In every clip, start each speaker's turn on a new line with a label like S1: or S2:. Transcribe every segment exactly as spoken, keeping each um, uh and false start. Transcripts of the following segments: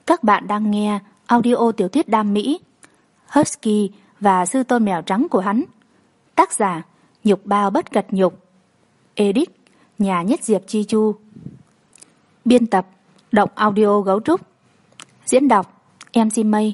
S1: Các bạn đang nghe audio tiểu thuyết đam mỹ Husky và sư tôn mèo trắng của hắn. Tác giả Nhục Bao Bất Cật Nhục. Edit Nhà Nhất Diệp Chi Chu. Biên tập Động Audio Gấu Trúc. Diễn đọc em xê Mây.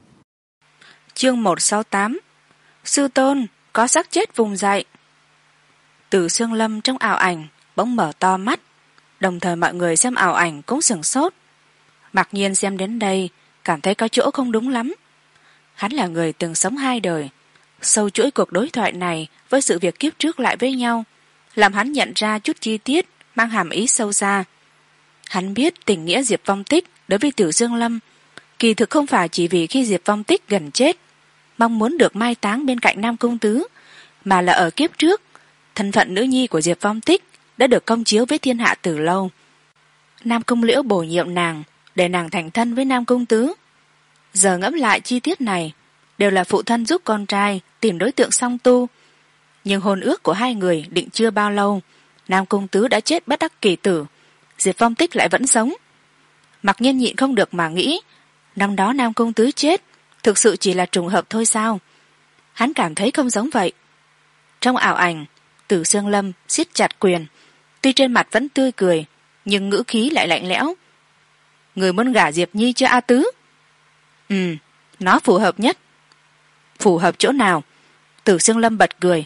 S2: Chương một trăm sáu mươi tám. Sư tôn có xác chết vùng dậy. Từ Sương Lâm trong ảo ảnh bỗng mở to mắt, đồng thời mọi người xem ảo ảnh cũng sửng sốt. Mặc nhiên xem đến đây cảm thấy có chỗ không đúng lắm. Hắn là người từng sống hai đời, sâu chuỗi cuộc đối thoại này với sự việc kiếp trước lại với nhau làm hắn nhận ra chút chi tiết mang hàm ý sâu xa. Hắn biết tình nghĩa Diệp Vong Tích đối với Từ Dương Lâm kỳ thực không phải chỉ vì khi Diệp Vong Tích gần chết mong muốn được mai táng bên cạnh Nam Cung Tứ, mà là ở kiếp trước thân phận nữ nhi của Diệp Vong Tích đã được công chiếu với thiên hạ từ lâu. Nam Cung Liễu bổ nhiệm nàng để nàng thành thân với Nam Cung Tứ. Giờ ngẫm lại chi tiết này đều là phụ thân giúp con trai tìm đối tượng song tu, nhưng hôn ước của hai người định chưa bao lâu Nam Cung Tứ đã chết bất đắc kỳ tử, Diệp Vong Tích lại vẫn sống. Mặc nhiên nhịn không được mà nghĩ, năm đó Nam Cung Tứ chết thực sự chỉ là trùng hợp thôi sao? Hắn cảm thấy không giống vậy. Trong ảo ảnh, Từ Sương Lâm siết chặt quyền, tuy trên mặt vẫn tươi cười nhưng ngữ khí lại lạnh lẽo. Người muốn gả Diệp Nhi cho A Tứ? Ừ, nó phù hợp nhất. Phù hợp chỗ nào? Từ Sương Lâm bật cười.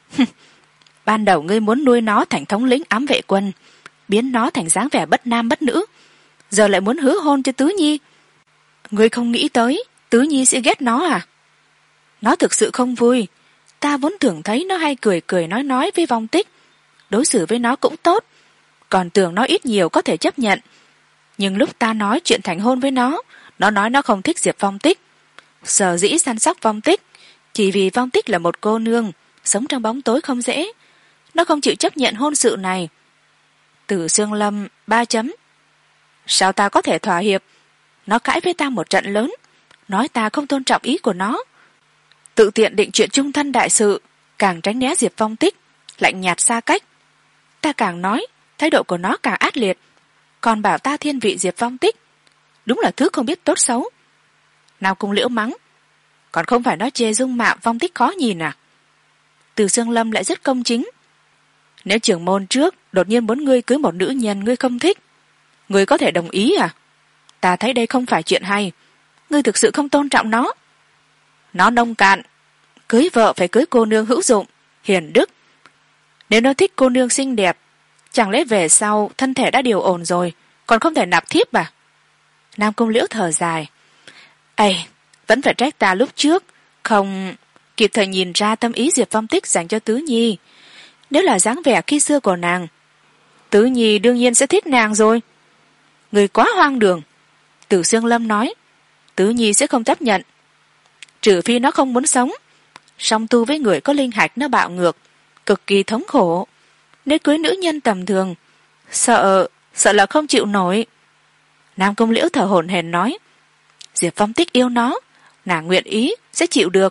S2: Ban đầu ngươi muốn nuôi nó thành thống lĩnh ám vệ quân, biến nó thành dáng vẻ bất nam bất nữ, giờ lại muốn hứa hôn cho Tứ Nhi. Ngươi không nghĩ tới Tứ Nhi sẽ ghét nó à? Nó thực sự không vui. Ta vốn tưởng thấy nó hay cười cười nói nói với Vong Tích, đối xử với nó cũng tốt, còn tưởng nó ít nhiều có thể chấp nhận. Nhưng lúc ta nói chuyện thành hôn với nó, nó nói nó không thích Diệp Vong Tích. Sở dĩ săn sóc Vong Tích chỉ vì Vong Tích là một cô nương sống trong bóng tối không dễ, nó không chịu chấp nhận hôn sự này. Từ Sương Lâm ba chấm. Sao ta có thể thỏa hiệp? Nó cãi với ta một trận lớn, nói ta không tôn trọng ý của nó, tự tiện định chuyện chung thân đại sự, càng tránh né Diệp Vong Tích, lạnh nhạt xa cách. Ta càng nói thái độ của nó càng ác liệt, còn bảo ta thiên vị Diệp Vong Tích, đúng là thứ không biết tốt xấu. Nam Cung Liễu mắng, còn không phải nó chê dung mạo Vong Tích khó nhìn à? Từ Sương Lâm lại rất công chính. Nếu trưởng môn trước đột nhiên muốn ngươi cưới một nữ nhân ngươi không thích, ngươi có thể đồng ý à? Ta thấy đây không phải chuyện hay, ngươi thực sự không tôn trọng nó. Nó nông cạn, cưới vợ phải cưới cô nương hữu dụng, hiền đức. Nếu nó thích cô nương xinh đẹp, chẳng lẽ về sau thân thể đã điều ổn rồi còn không thể nạp thiếp à? Nam Cung Liễu thở dài. Ây, vẫn phải trách ta lúc trước không kịp thời nhìn ra tâm ý Diệp Vong Tích dành cho Tứ Nhi. Nếu là dáng vẻ khi xưa của nàng, Tứ Nhi đương nhiên sẽ thích nàng rồi. Người quá hoang đường. Từ Sương Lâm nói, Tứ Nhi sẽ không chấp nhận, trừ phi nó không muốn sống. Song tu với người có linh hạch nó bạo ngược, cực kỳ thống khổ. Nếu cưới nữ nhân tầm thường, sợ sợ là không chịu nổi. Nam Cung Liễu thở hổn hển nói, Diệp Vong Tích yêu nó, nàng nguyện ý sẽ chịu được.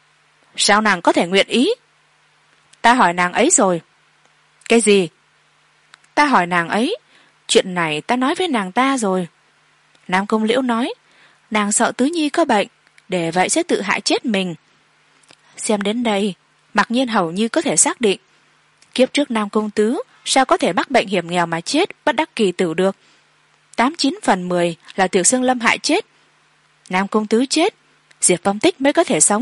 S2: Sao nàng có thể nguyện ý? Ta hỏi nàng ấy rồi. Cái gì? Ta hỏi nàng ấy, chuyện này ta nói với nàng ta rồi. Nam Cung Liễu nói, nàng sợ Tứ Nhi có bệnh, để vậy sẽ tự hại chết mình. Xem đến đây, Mặc Nhiên hầu như có thể xác định, kiếp trước Nam Cung Tứ sao có thể mắc bệnh hiểm nghèo mà chết bất đắc kỳ tử được. Tám chín phần mười là Từ Sương Lâm hại chết. Nam Cung Tứ chết, Diệp Vong Tích mới có thể sống.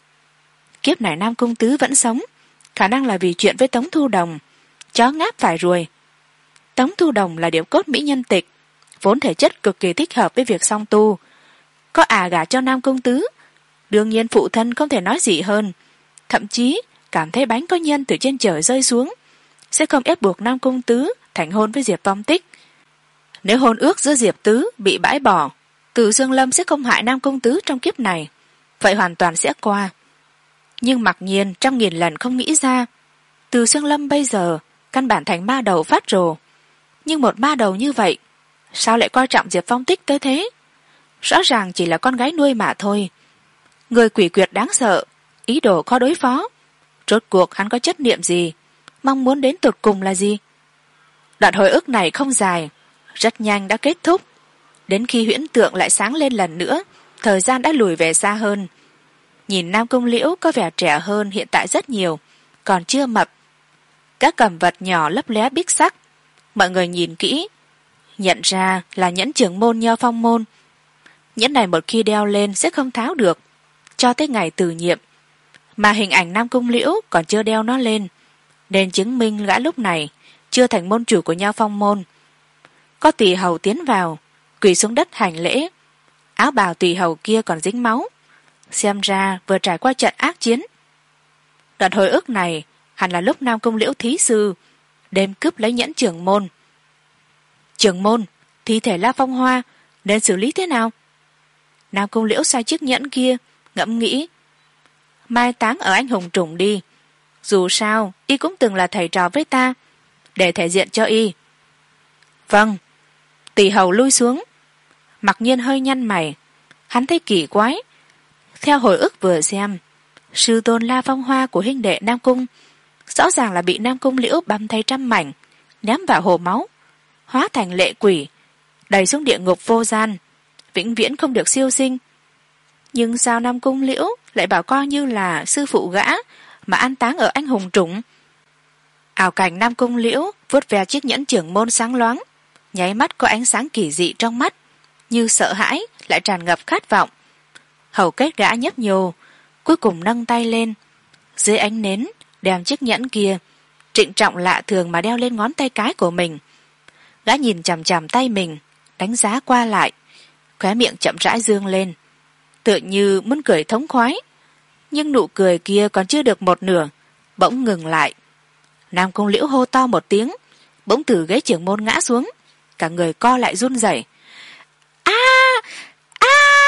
S2: Kiếp này Nam Cung Tứ vẫn sống, khả năng là vì chuyện với Tống Thu Đồng. Chó ngáp phải ruồi. Tống Thu Đồng là điệu cốt mỹ nhân tịch, vốn thể chất cực kỳ thích hợp với việc song tu. Có ả gả cho Nam Cung Tứ, đương nhiên phụ thân không thể nói gì hơn, thậm chí cảm thấy bánh có nhân từ trên trời rơi xuống, sẽ không ép buộc Nam Cung Tứ thành hôn với Diệp Vong Tích. Nếu hôn ước giữa Diệp Tứ bị bãi bỏ, Từ Dương Lâm sẽ không hại Nam Cung Tứ trong kiếp này, vậy hoàn toàn sẽ qua. Nhưng Mặc Nhiên trăm nghìn lần không nghĩ ra, Từ Dương Lâm bây giờ căn bản thành ma đầu phát rồ. Nhưng một ma đầu như vậy sao lại coi trọng Diệp Vong Tích tới thế? Rõ ràng chỉ là con gái nuôi mà thôi. Người quỷ quyệt đáng sợ, ý đồ khó đối phó. Rốt cuộc hắn có chất niệm gì, mong muốn đến tột cùng là gì? Đoạn hồi ức này không dài, rất nhanh đã kết thúc. đến khi huyễn tượng lại sáng lên lần nữa, thời gian đã lùi về xa hơn. Nhìn Nam Cung Liễu có vẻ trẻ hơn hiện tại rất nhiều, còn chưa mập. Các cầm vật nhỏ lấp lóe bích sắc, mọi người nhìn kỹ, nhận ra là nhẫn trưởng môn Nho Phong môn. Nhẫn này một khi đeo lên sẽ không tháo được, cho tới ngày từ nhiệm. Mà hình ảnh Nam Cung Liễu còn chưa đeo nó lên, nên chứng minh gã lúc này chưa thành môn chủ của Nho Phong môn. Có tỳ hầu tiến vào, quỳ xuống đất hành lễ. Áo bào tỳ hầu kia còn dính máu, xem ra vừa trải qua trận ác chiến. Đoạn hồi ức này hẳn là lúc Nam Cung Liễu thí sư đêm cướp lấy nhẫn trưởng môn. Trưởng môn, thi thể La Phong Hoa nên xử lý thế nào? Nam Cung Liễu xoay chiếc nhẫn kia, ngẫm nghĩ. Mai táng ở anh hùng trùng đi, dù sao y cũng từng là thầy trò với ta, để thể diện cho y. Vâng. Tỳ hầu lui xuống. Mặc Nhiên hơi nhăn mày, hắn thấy kỳ quái. Theo hồi ức vừa xem, sư tôn La Phong Hoa của huynh đệ Nam Cung rõ ràng là bị Nam Cung Liễu băm thay trăm mảnh, ném vào hồ máu, hóa thành lệ quỷ, đẩy xuống địa ngục vô gian, vĩnh viễn không được siêu sinh. Nhưng sao Nam Cung Liễu lại bảo coi như là sư phụ gã mà an táng ở anh hùng trùng? Ảo cảnh Nam Cung Liễu vuốt ve chiếc nhẫn trưởng môn sáng loáng, nháy mắt có ánh sáng kỳ dị trong mắt, như sợ hãi lại tràn ngập khát vọng. Hầu kết gã nhấp nhô, cuối cùng nâng tay lên, dưới ánh nến đem chiếc nhẫn kia trịnh trọng lạ thường mà đeo lên ngón tay cái của mình. Gã nhìn chằm chằm tay mình, đánh giá qua lại, khóe miệng chậm rãi dương lên, tựa như muốn cười thống khoái, nhưng nụ cười kia còn chưa được một nửa, bỗng ngừng lại. Nam Cung Liễu hô to một tiếng, bỗng từ ghế trưởng môn ngã xuống, cả người co lại run rẩy. A a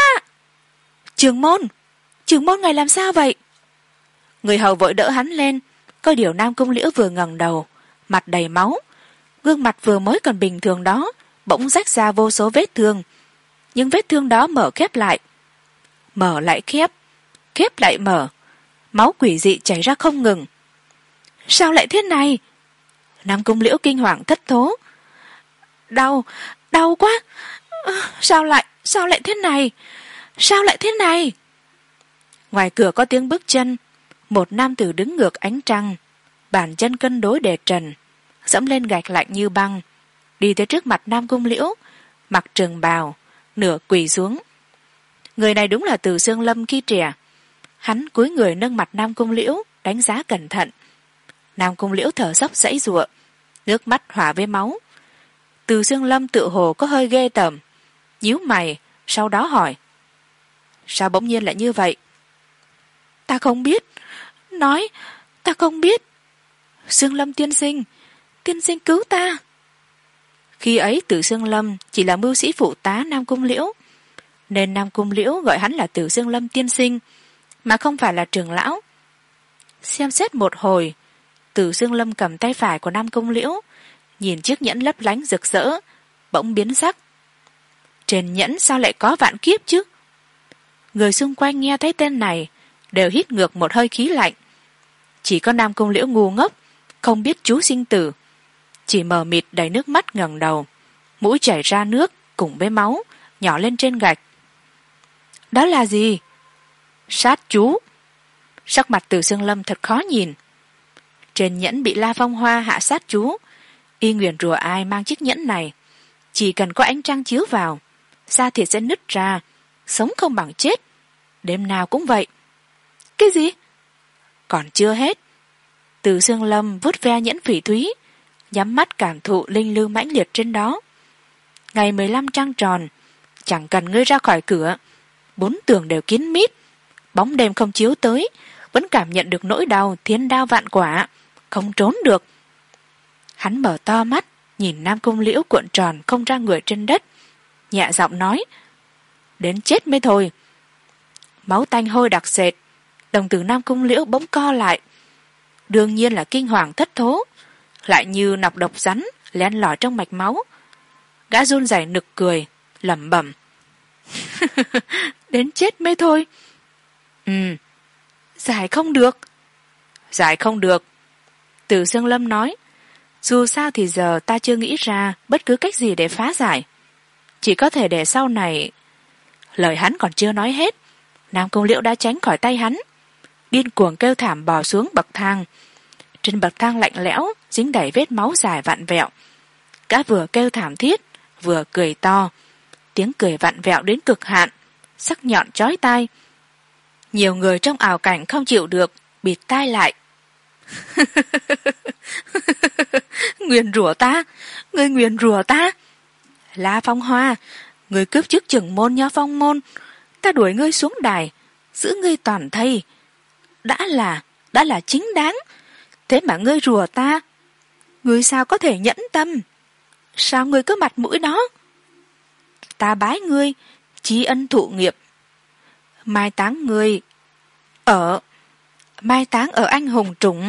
S2: Trưởng môn, trưởng môn ngài làm sao vậy? Người hầu vội đỡ hắn lên, có điều Nam Cung Liễu vừa ngẩng đầu, mặt đầy máu, gương mặt vừa mới còn bình thường đó bỗng rách ra vô số vết thương, nhưng vết thương đó mở khép lại, mở lại khép, khép lại mở, máu quỷ dị chảy ra không ngừng. Sao lại thế này? Nam Cung Liễu kinh hoàng thất thố. Đau, đau quá. Sao lại, sao lại thế này? Sao lại thế này? Ngoài cửa có tiếng bước chân, một nam tử đứng ngược ánh trăng, bàn chân cân đối để trần, dẫm lên gạch lạnh như băng, đi tới trước mặt Nam Cung Liễu, mặc trường bào, nửa quỳ xuống. Người này đúng là Từ Xương Lâm khi trẻ. Hắn cúi người nâng mặt Nam Cung Liễu, đánh giá cẩn thận. Nam Cung Liễu thở dốc giãy giụa, nước mắt hòa với máu. Từ Xương Lâm tự hồ có hơi ghê tởm, nhíu mày, sau đó hỏi: Sao bỗng nhiên lại như vậy? Ta không biết. Nói, ta không biết. Xương Lâm tiên sinh, tiên sinh cứu ta. Khi ấy Từ Xương Lâm chỉ là mưu sĩ phụ tá Nam Cung Liễu, nên Nam Cung Liễu gọi hắn là Từ Xương Lâm tiên sinh, mà không phải là trưởng lão. Xem xét một hồi, Từ Xương Lâm cầm tay phải của Nam Cung Liễu, nhìn chiếc nhẫn lấp lánh rực rỡ, bỗng biến sắc. Trên nhẫn sao lại có vạn kiếp chứ? Người xung quanh nghe thấy tên này đều hít ngược một hơi khí lạnh. Chỉ có Nam Cung Liễu ngu ngốc, không biết chú sinh tử, chỉ mờ mịt đầy nước mắt ngẩng đầu, mũi chảy ra nước cùng với máu nhỏ lên trên gạch. Đó là gì? Sát chú. Sắc mặt Từ Xương Lâm thật khó nhìn. Trên nhẫn bị La Phong Hoa hạ sát chú, y nguyền rủa ai mang chiếc nhẫn này, chỉ cần có ánh trăng chiếu vào, da thịt sẽ nứt ra, sống không bằng chết, đêm nào cũng vậy. Cái gì? Còn chưa hết. Từ Xương Lâm vuốt ve nhẫn phỉ thúy, nhắm mắt cảm thụ linh lưu mãnh liệt trên đó. Ngày mười lăm trăng tròn, chẳng cần ngươi ra khỏi cửa, bốn tường đều kín mít, bóng đêm không chiếu tới, vẫn cảm nhận được nỗi đau thiên đao vạn quả, không trốn được. Hắn mở to mắt, nhìn Nam Cung Liễu cuộn tròn không ra người trên đất, nhẹ giọng nói: Đến chết mới thôi. Máu tanh hôi đặc sệt, đồng tử Nam Cung Liễu bỗng co lại, đương nhiên là kinh hoàng thất thố, lại như nọc độc rắn len lỏi trong mạch máu. Gã run rẩy nực cười, lẩm bẩm: Đến chết mới thôi. Ừ, giải không được. Giải không được. Từ Xương Lâm nói: Dù sao thì giờ ta chưa nghĩ ra bất cứ cách gì để phá giải. chỉ có thể để sau này. Lời hắn còn chưa nói hết, Nam Cung Liễu đã tránh khỏi tay hắn, điên cuồng kêu thảm bò xuống bậc thang. Trên bậc thang lạnh lẽo dính đầy vết máu dài vặn vẹo. Gã vừa kêu thảm thiết vừa cười to, tiếng cười vặn vẹo đến cực hạn, sắc nhọn chói tai. Nhiều người trong ảo cảnh không chịu được, bịt tai lại. Nguyền rủa ta, ngươi nguyền rủa ta. La Phong Hoa, ngươi cướp chức trưởng môn Nho Phong môn, ta đuổi ngươi xuống đài, giữ ngươi toàn thây. Đã là, đã là chính đáng, thế mà ngươi rủa ta. Ngươi sao có thể nhẫn tâm? Sao ngươi có mặt mũi đó? Ta bái ngươi, tri ân thụ nghiệp. Mai táng ngươi ở, mai táng ở anh hùng trùng.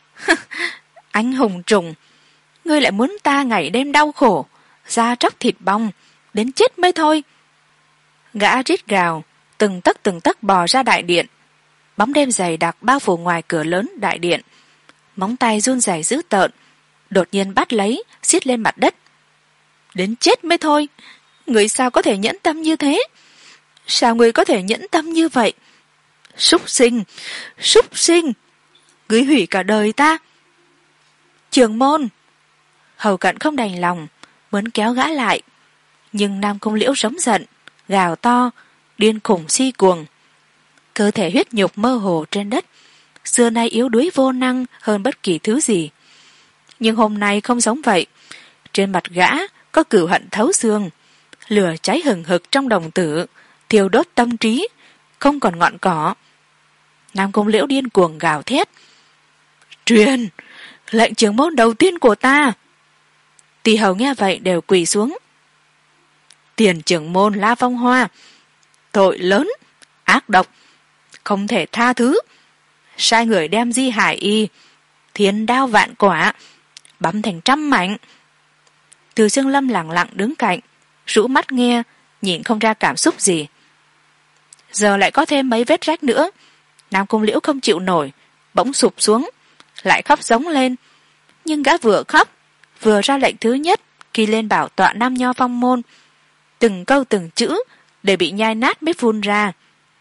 S2: Anh hùng trùng, ngươi lại muốn ta ngày đêm đau khổ, da tróc thịt bong, đến chết mới thôi. Gã rít gào, từng tấc từng tấc bò ra đại điện. Bóng đêm dày đặc bao phủ ngoài cửa lớn đại điện. Móng tay run rẩy dữ tợn, đột nhiên bắt lấy, xiết lên mặt đất. Đến chết mới thôi. Người sao có thể nhẫn tâm như thế? Sao người có thể nhẫn tâm như vậy? Súc sinh, súc sinh, ngươi hủy cả đời ta. Trường môn. Hầu Cận không đành lòng, muốn kéo gã lại, nhưng Nam Cung Liễu giống giận, gào to, điên khủng si cuồng. Cơ thể huyết nhục mơ hồ trên đất, xưa nay yếu đuối vô năng hơn bất kỳ thứ gì. Nhưng hôm nay không giống vậy. Trên mặt gã có cửu hận thấu xương, lửa cháy hừng hực trong đồng tử, thiêu đốt tâm trí, không còn ngọn cỏ. Nam Cung Liễu điên cuồng gào thét. Truyền, lệnh trưởng môn đầu tiên của ta. Tỳ hầu nghe vậy đều quỳ xuống. Tiền trưởng môn La Phong Hoa, tội lớn, ác độc, không thể tha thứ. Sai người đem Di Hải Y, thiên đao vạn quả, băm thành trăm mảnh. Từ Xương Lâm lặng lặng đứng cạnh, rũ mắt nghe, nhìn không ra cảm xúc gì. Giờ lại có thêm mấy vết rách nữa. Nam Cung Liễu không chịu nổi, bỗng sụp xuống, lại khóc giống lên. Nhưng gã vừa khóc, vừa ra lệnh thứ nhất khi lên bảo tọa Nam Nho Phong môn. Từng câu từng chữ để bị nhai nát mới phun ra.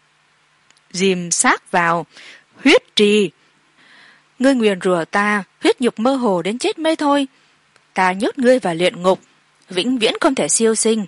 S2: Dìm xác vào, huyết trì. Ngươi nguyền rủa ta, huyết nhục mơ hồ đến chết mới thôi. Ta nhốt ngươi vào luyện ngục, vĩnh viễn không thể siêu sinh.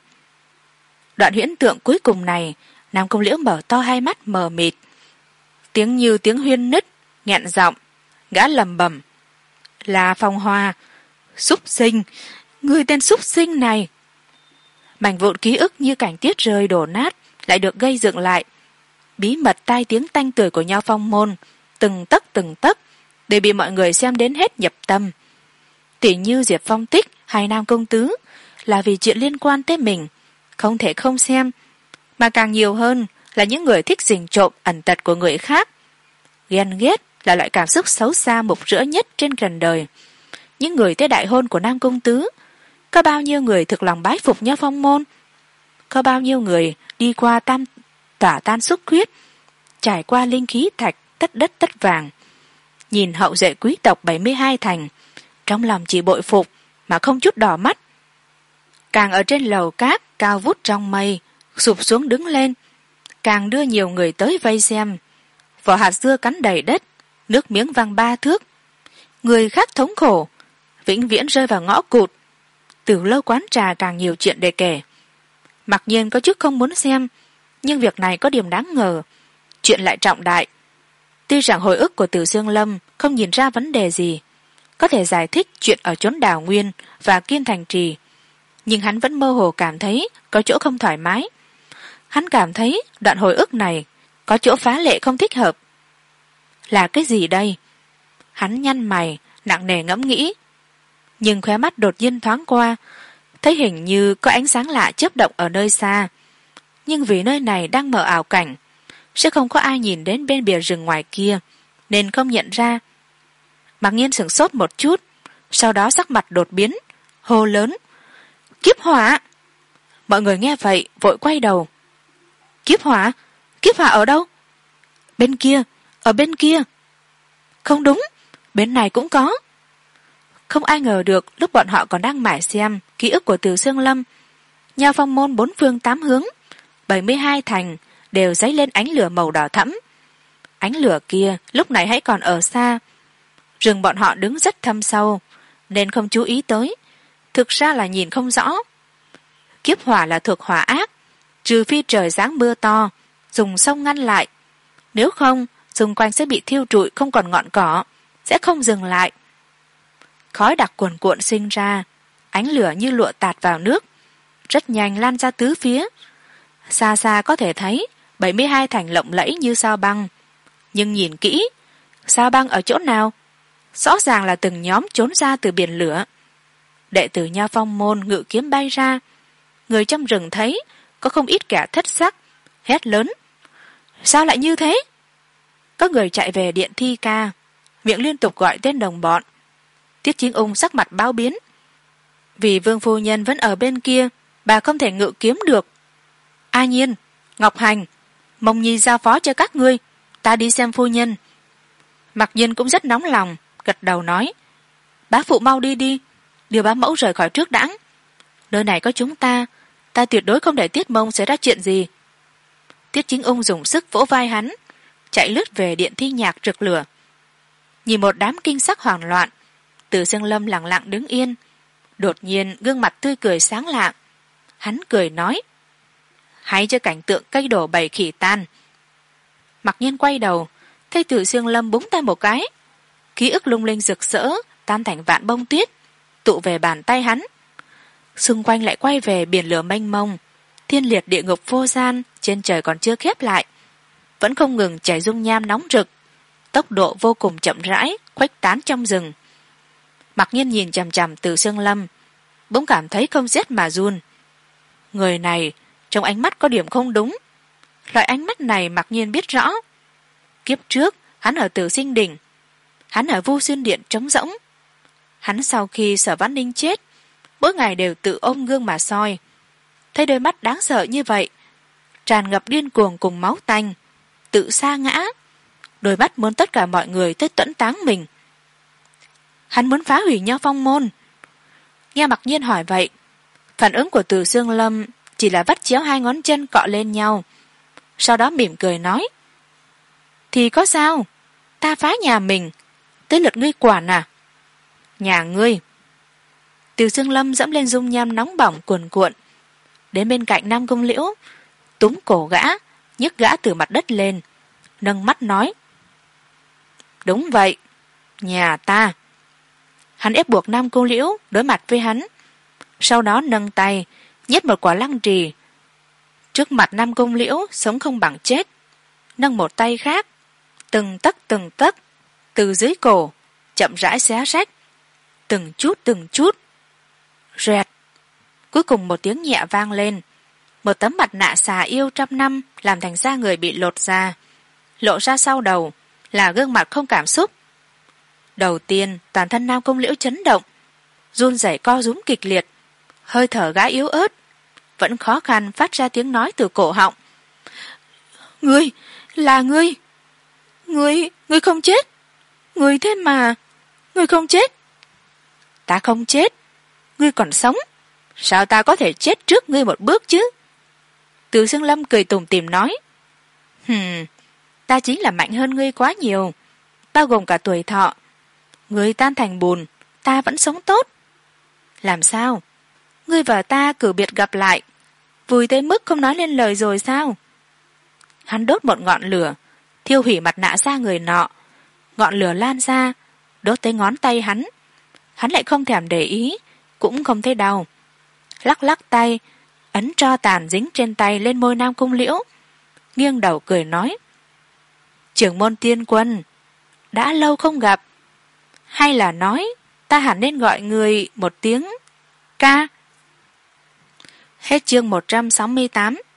S2: Đoạn huyễn tượng cuối cùng này, Nam Cung Liễu mở to hai mắt mờ mịt. Tiếng như tiếng huyên nứt, nghẹn giọng, gã lầm bầm. Là Phong Hoa, súc sinh, ngươi tên súc sinh này. Mảnh vụn ký ức như cảnh tiết rơi đổ nát, lại được gây dựng lại. Bí mật tai tiếng tanh tưởi của Nho Phong môn, từng tấc từng tấc, để bị mọi người xem đến hết nhập tâm. Tỉ như Diệp Phong Tích hay Nam Công Tứ, là vì chuyện liên quan tới mình, không thể không xem, mà càng nhiều hơn là những người thích rình trộm ẩn tật của người khác. Ghen ghét là loại cảm xúc xấu xa mục rữa nhất trên gần đời. Những người tới đại hôn của Nam Công Tứ, có bao nhiêu người thực lòng bái phục Nho Phong môn? Có bao nhiêu người đi qua tam tỏa tan xúc huyết, trải qua linh khí thạch tất đất tất vàng, nhìn hậu duệ quý tộc bảy mươi hai thành, trong lòng chỉ bội phục mà không chút đỏ mắt. Càng ở trên lầu cát cao vút trong mây, sụp xuống đứng lên, càng đưa nhiều người tới vây xem. Vỏ hạt dưa cắn đầy đất, nước miếng văng ba thước. Người khác thống khổ, vĩnh viễn rơi vào ngõ cụt. Từ lâu quán trà càng nhiều chuyện để kể. Mặc nhiên có chút không muốn xem, nhưng việc này có điểm đáng ngờ, chuyện lại trọng đại. Tuy rằng hồi ức của Từ Dương Lâm không nhìn ra vấn đề gì, có thể giải thích chuyện ở chốn Đào Nguyên và Kiên Thành Trì, nhưng hắn vẫn mơ hồ cảm thấy có chỗ không thoải mái. Hắn cảm thấy đoạn hồi ức này có chỗ phá lệ không thích hợp. Là cái gì đây? Hắn nhăn mày, nặng nề ngẫm nghĩ, nhưng khóe mắt đột nhiên thoáng qua, thấy hình như có ánh sáng lạ chớp động ở nơi xa. Nhưng vì nơi này đang mở ảo cảnh, sẽ không có ai nhìn đến bên bìa rừng ngoài kia, nên không nhận ra. Mặc nhiên sửng sốt một chút, sau đó sắc mặt đột biến, hô lớn: Kiếp hỏa! Mọi người nghe vậy vội quay đầu. Kiếp hỏa? Kiếp hỏa ở đâu? Bên kia, ở bên kia. Không đúng, bên này cũng có. Không ai ngờ được lúc bọn họ còn đang mải xem ký ức của Từ Xương Lâm, Nho Phong môn bốn phương tám hướng, bảy mươi hai thành đều dấy lên ánh lửa màu đỏ thẫm. Ánh lửa kia lúc này hãy còn ở xa, rừng bọn họ đứng rất thâm sâu nên không chú ý tới, thực ra là nhìn không rõ. Kiếp hỏa là thuộc hỏa ác, trừ phi trời giáng mưa to dùng sông ngăn lại, nếu không xung quanh sẽ bị thiêu trụi không còn ngọn cỏ, sẽ không dừng lại. Khói đặc cuồn cuộn sinh ra, ánh lửa như lụa tạt vào nước, rất nhanh lan ra tứ phía. Xa xa có thể thấy bảy mươi hai thành lộng lẫy như sao băng, nhưng nhìn kỹ, sao băng ở chỗ nào? Rõ ràng là từng nhóm trốn ra từ biển lửa. Đệ tử Nho Phong môn ngự kiếm bay ra, người trong rừng thấy có không ít kẻ thất sắc, hét lớn: sao lại như thế? Có người chạy về điện thi ca, miệng liên tục gọi tên đồng bọn. Tiết Chính Ung sắc mặt báo biến, vì Vương phu nhân vẫn ở bên kia, bà không thể ngự kiếm được. A Nhiên, Ngọc Hành, Mông Nhi giao phó cho các ngươi, ta đi xem phu nhân. Mặc Nhiên cũng rất nóng lòng, gật đầu nói: bá phụ mau đi đi, điều bá mẫu rời khỏi trước đãng. Nơi này có chúng ta, ta tuyệt đối không để Tiết Mông xảy ra chuyện gì. Tiết Chính Ung dùng sức vỗ vai hắn, chạy lướt về điện thi nhạc rực lửa. Nhìn một đám kinh sắc hoảng loạn, Từ Xương Lâm lặng lặng đứng yên, đột nhiên gương mặt tươi cười sáng lạng. Hắn cười nói: hãy cho cảnh tượng cây đổ bầy khỉ tan. Mặc Nhiên quay đầu, thấy Từ Xương Lâm búng tay một cái, ký ức lung linh rực rỡ tan thành vạn bông tuyết, tụ về bàn tay hắn. Xung quanh lại quay về biển lửa mênh mông, thiên liệt địa ngục vô gian trên trời còn chưa khép lại, vẫn không ngừng chảy dung nham nóng rực, tốc độ vô cùng chậm rãi khuếch tán trong rừng. Mặc Nhiên nhìn chằm chằm Từ Xương Lâm, bỗng cảm thấy không rét mà run. Người này trong ánh mắt có điểm không đúng. Loại ánh mắt này Mặc Nhiên biết rõ. Kiếp trước hắn ở Tử Sinh Đỉnh, hắn ở Vu Xuyên Điện trống rỗng. Hắn sau khi Sở Văn Ninh chết, mỗi ngày đều tự ôm gương mà soi, thấy đôi mắt đáng sợ như vậy, tràn ngập điên cuồng cùng máu tanh, tự sa ngã, đôi mắt muốn tất cả mọi người tới tuẫn táng mình. Hắn muốn phá hủy Nho Phong môn. Nghe Mặc Nhiên hỏi vậy, phản ứng của Từ Xương Lâm chỉ là vắt chéo hai ngón chân cọ lên nhau, sau đó mỉm cười nói: thì có sao, ta phá nhà mình, tới lượt ngươi quản à? Nhà ngươi? Từ Xương Lâm dẫm lên dung nham nóng bỏng cuồn cuộn, đến bên cạnh Nam Cung Liễu, túm cổ gã, nhấc gã từ mặt đất lên, nâng mắt nói: đúng vậy, nhà ta. Hắn ép buộc Nam Cung Liễu đối mặt với hắn, sau đó nâng tay nhét một quả lăng trì trước mặt Nam Cung Liễu, sống không bằng chết. Nâng một tay khác, từng tấc từng tấc từ dưới cổ chậm rãi xé rách, từng chút từng chút. Rẹt, cuối cùng một tiếng nhẹ vang lên, một tấm mặt nạ xà yêu trăm năm làm thành da người bị lột ra, lộ ra sau đầu là gương mặt không cảm xúc. Đầu tiên toàn thân Nam Cung Liễu chấn động, run rẩy co rúm kịch liệt, hơi thở gã yếu ớt, vẫn khó khăn phát ra tiếng nói từ cổ họng: ngươi, là ngươi, ngươi, ngươi không chết, ngươi thế mà, ngươi không chết. Ta không chết, ngươi còn sống, sao ta có thể chết trước ngươi một bước chứ? Từ Xương Lâm cười tủm tỉm nói: hừm, ta chính là mạnh hơn ngươi quá nhiều, bao gồm cả tuổi thọ. Ngươi tan thành bùn, ta vẫn sống tốt. Làm sao? Ngươi và ta cử biệt gặp lại, vui tới mức không nói lên lời rồi sao? Hắn đốt một ngọn lửa, thiêu hủy mặt nạ da người nọ. Ngọn lửa lan ra, đốt tới ngón tay hắn. Hắn lại không thèm để ý, cũng không thấy đau. Lắc lắc tay, ấn tro tàn dính trên tay lên môi Nam Cung Liễu, nghiêng đầu cười nói: trưởng môn tiên quân, đã lâu không gặp, hay là nói ta hẳn nên gọi người một tiếng ca. Hết chương một trăm sáu mươi tám.